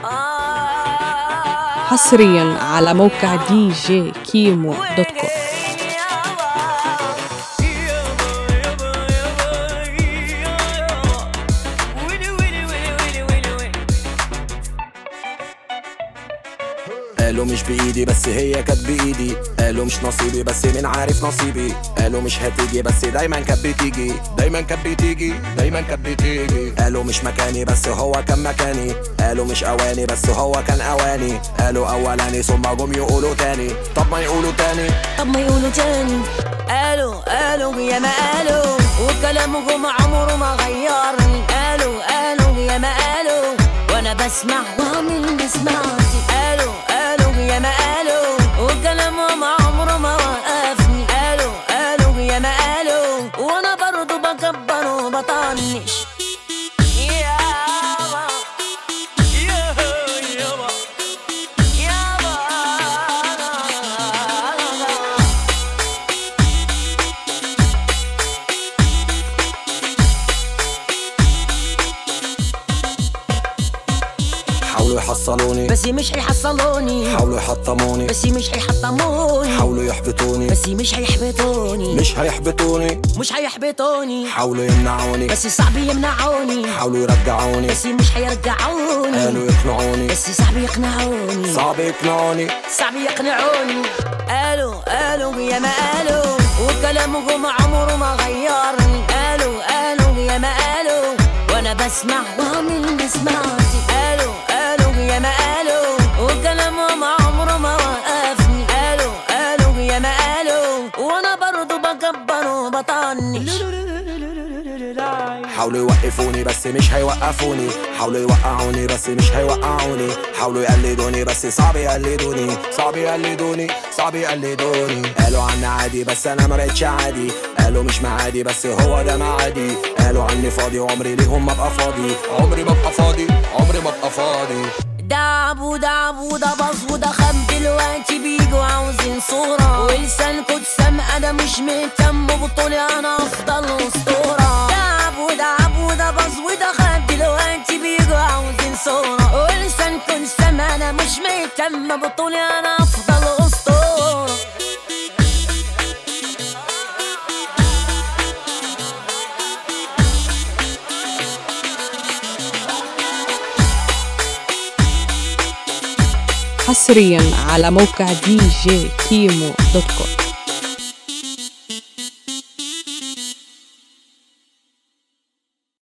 حصريا على موقع djkimo.com. قالوا مش بإيدي بس هي كانت بإيدي، قالوا مش نصيبي بس مين عارف نصيبي، قالوا مش هتيجي بس دايما كانت بتيجي، دايما كانت بتيجي، دايما كانت بتيجي. قالوا مش مكاني بس هو كان مكاني، قالوا مش أواني بس هو كان أواني، قالوا أولاني ثم جم يقولوا تاني. طب ما يقولوا تاني، طب ما يقولوا تاني. قالوا يا ما قالوا وكلامهم عمره ما غيرني. قالوا يا ما قالوا وانا بسمع واعمل ما سمعتي. قالوا يا ما قالوا وكلامهم عمره ما وقفني. قالوا يا ما قالوا وانا برضو بكبر وبطنش. حاولوا يحصلوني بس مش هيحصلوني، حاولوا يحطموني بس مش هيحطموني، حاولوا يحبطوني بس مش هيحبطوني، مش هيحبطوني، مش هيحبطوني. حاولوا يمنعوني بس صعب يمنعوني، حاولوا يرجعوني بس مش هيرجعوني، قالوا يقنعوني بس صعب يقنعوني، صعب يقنعوني، صعب يقنعوني. قالوا يا ما قالوا وكلامهم عمره ما غيرني. قالوا يا ما قالوا وانا بسمع واعمل ما سمعتي. قالوا يا ما قالوا وكلامهم عمره ما وقفني. قالوا يا ما قالوا وانا برضو بكبر وبطنش. حاولوا يوقفوني بس مش هيوقفوني، حاولوا يوقعوني بس مش هيوقعوني، حاولوا يقلدوني بس صعب يقلدوني، صعب يقلدوني، صعب يقلدوني. قالوا عني عادي بس انا ما بقتش عادي، قالوا مش معادي بس هو ده معادي، قالوا عني فاضي عمري ليهم ما ابقى فاضي، عمري ما ابقى فاضي، عمري ما ابقى فاضي. دعب وده باظ وده خاب، دلوقتي بيجوا عاوزين صورة ولسانكوا اتسم. انا مش مهتم ببطولي، انا افضل اسطورة. دعب وده باظ وده خاب، دلوقتي بيجوا عاوزين صورة ولسانكوا اتسم. انا مش مهتم ببطولي، انا افضل اسطورة. حصريا على موقع djkimo.com.